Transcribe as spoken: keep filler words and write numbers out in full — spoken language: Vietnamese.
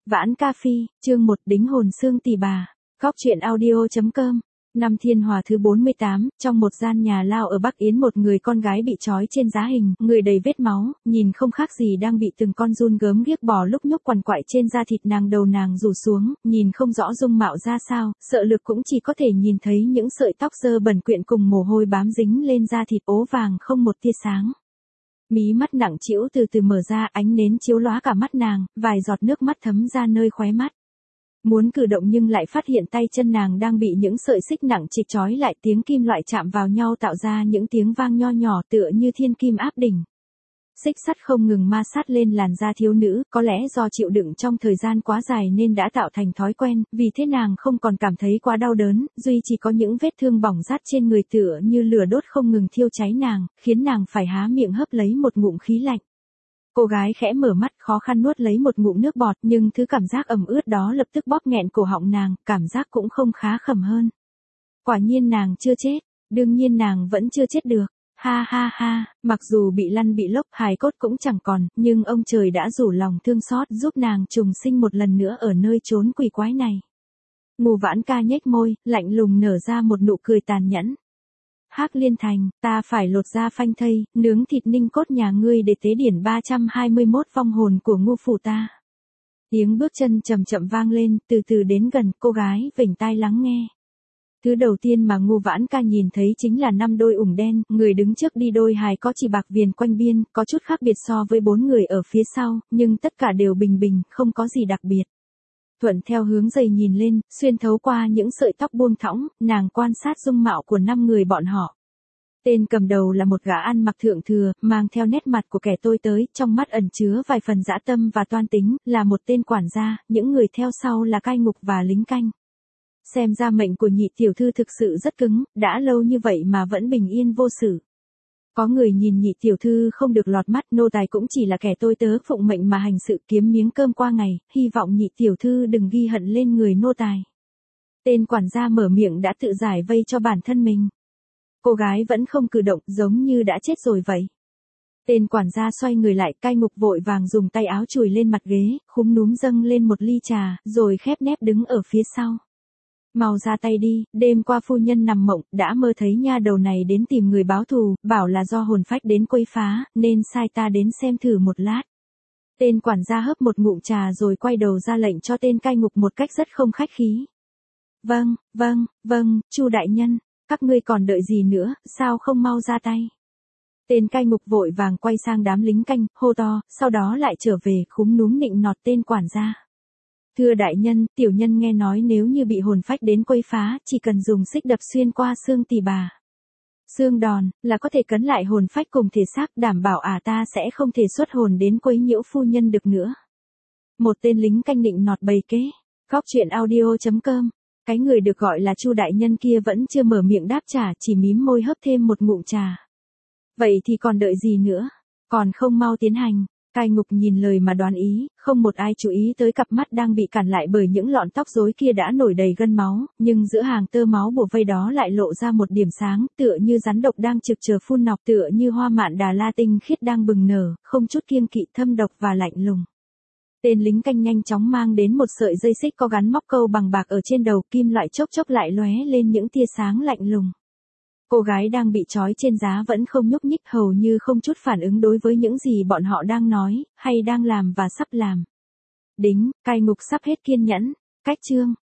Vãn Ca Phi, chương một đính hồn xương tỳ bà. Góc truyện audio.com. Năm Thiên Hòa thứ bốn mươi tám, trong một gian nhà lao ở Bắc Yến một người con gái bị trói trên giá hình, người đầy vết máu, nhìn không khác gì đang bị từng con giun gớm ghiếc bò lúc nhúc quằn quại trên da thịt nàng, đầu nàng rủ xuống, nhìn không rõ dung mạo ra sao, sợ lực cũng chỉ có thể nhìn thấy những sợi tóc dơ bẩn quyện cùng mồ hôi bám dính lên da thịt ố vàng không một tia sáng. Mí mắt nặng trĩu từ từ mở ra, ánh nến chiếu lóa cả mắt nàng, vài giọt nước mắt thấm ra nơi khóe mắt. Muốn cử động nhưng lại phát hiện tay chân nàng đang bị những sợi xích nặng trịch trói lại, tiếng kim loại chạm vào nhau tạo ra những tiếng vang nho nhỏ tựa như thiên kim áp đỉnh. Xích sắt không ngừng ma sát lên làn da thiếu nữ, có lẽ do chịu đựng trong thời gian quá dài nên đã tạo thành thói quen, vì thế nàng không còn cảm thấy quá đau đớn, duy chỉ có những vết thương bỏng rát trên người tựa như lửa đốt không ngừng thiêu cháy nàng, khiến nàng phải há miệng hấp lấy một ngụm khí lạnh. Cô gái khẽ mở mắt, khó khăn nuốt lấy một ngụm nước bọt, nhưng thứ cảm giác ẩm ướt đó lập tức bóp nghẹn cổ họng nàng, cảm giác cũng không khá khẩm hơn. Quả nhiên nàng chưa chết, đương nhiên nàng vẫn chưa chết được. Ha ha ha, mặc dù bị lăn bị lốc, hài cốt cũng chẳng còn, nhưng ông trời đã rủ lòng thương xót giúp nàng trùng sinh một lần nữa ở nơi chốn quỷ quái này. Ngô Vãn Ca nhếch môi, lạnh lùng nở ra một nụ cười tàn nhẫn. Hắc Liên Thành, ta phải lột da phanh thây, nướng thịt ninh cốt nhà ngươi để tế điển ba trăm hai mươi mốt vong hồn của Ngô phủ ta. Tiếng bước chân chậm chậm vang lên, từ từ đến gần, cô gái vểnh tai lắng nghe. Thứ đầu tiên mà Ngô Vãn Ca nhìn thấy chính là năm đôi ủng đen, người đứng trước đi đôi hài có chỉ bạc viền quanh biên, có chút khác biệt so với bốn người ở phía sau, nhưng tất cả đều bình bình, không có gì đặc biệt. Thuận theo hướng giày nhìn lên, xuyên thấu qua những sợi tóc buông thõng, nàng quan sát dung mạo của năm người bọn họ. Tên cầm đầu là một gã ăn mặc thượng thừa, mang theo nét mặt của kẻ tôi tới, trong mắt ẩn chứa vài phần dã tâm và toan tính, là một tên quản gia, những người theo sau là cai ngục và lính canh. Xem ra mệnh của nhị tiểu thư thực sự rất cứng, đã lâu như vậy mà vẫn bình yên vô sự. Có người nhìn nhị tiểu thư không được lọt mắt, nô tài cũng chỉ là kẻ tôi tớ phụng mệnh mà hành sự kiếm miếng cơm qua ngày, hy vọng nhị tiểu thư đừng ghi hận lên người nô tài. Tên quản gia mở miệng đã tự giải vây cho bản thân mình. Cô gái vẫn không cử động, giống như đã chết rồi vậy. Tên quản gia xoay người lại, cai ngục vội vàng dùng tay áo chùi lên mặt ghế, khúm núm dâng lên một ly trà, rồi khép nép đứng ở phía sau. Mau ra tay đi, đêm qua phu nhân nằm mộng, đã mơ thấy nha đầu này đến tìm người báo thù, bảo là do hồn phách đến quấy phá, nên sai ta đến xem thử một lát. Tên quản gia hớp một ngụm trà rồi quay đầu ra lệnh cho tên cai ngục một cách rất không khách khí. Vâng, vâng, vâng, Chu đại nhân, các ngươi còn đợi gì nữa, sao không mau ra tay. Tên cai ngục vội vàng quay sang đám lính canh, hô to, sau đó lại trở về, khúm núm nịnh nọt tên quản gia. Thưa đại nhân, tiểu nhân nghe nói nếu như bị hồn phách đến quấy phá, chỉ cần dùng xích đập xuyên qua xương tỳ bà. Xương đòn, là có thể cấn lại hồn phách cùng thể xác, đảm bảo ả ta sẽ không thể xuất hồn đến quấy nhiễu phu nhân được nữa. Một tên lính canh định nọt bày kế. Góc truyện audio.com. Cái người được gọi là Chu đại nhân kia vẫn chưa mở miệng đáp trả, chỉ mím môi hớp thêm một ngụm trà. Vậy thì còn đợi gì nữa? Còn không mau tiến hành. Cai ngục nhìn lời mà đoán ý, không một ai chú ý tới cặp mắt đang bị cản lại bởi những lọn tóc rối kia đã nổi đầy gân máu, nhưng giữa hàng tơ máu bủa vây đó lại lộ ra một điểm sáng, tựa như rắn độc đang trực chờ phun nọc, tựa như hoa mạn đà la tinh khiết đang bừng nở, không chút kiêng kỵ, thâm độc và lạnh lùng. Tên lính canh nhanh chóng mang đến một sợi dây xích có gắn móc câu bằng bạc ở trên đầu, kim loại chốc chốc lại lóe lên những tia sáng lạnh lùng. Cô gái đang bị trói trên giá vẫn không nhúc nhích, hầu như không chút phản ứng đối với những gì bọn họ đang nói, hay đang làm và sắp làm. Đính, cai ngục sắp hết kiên nhẫn. Cách chương.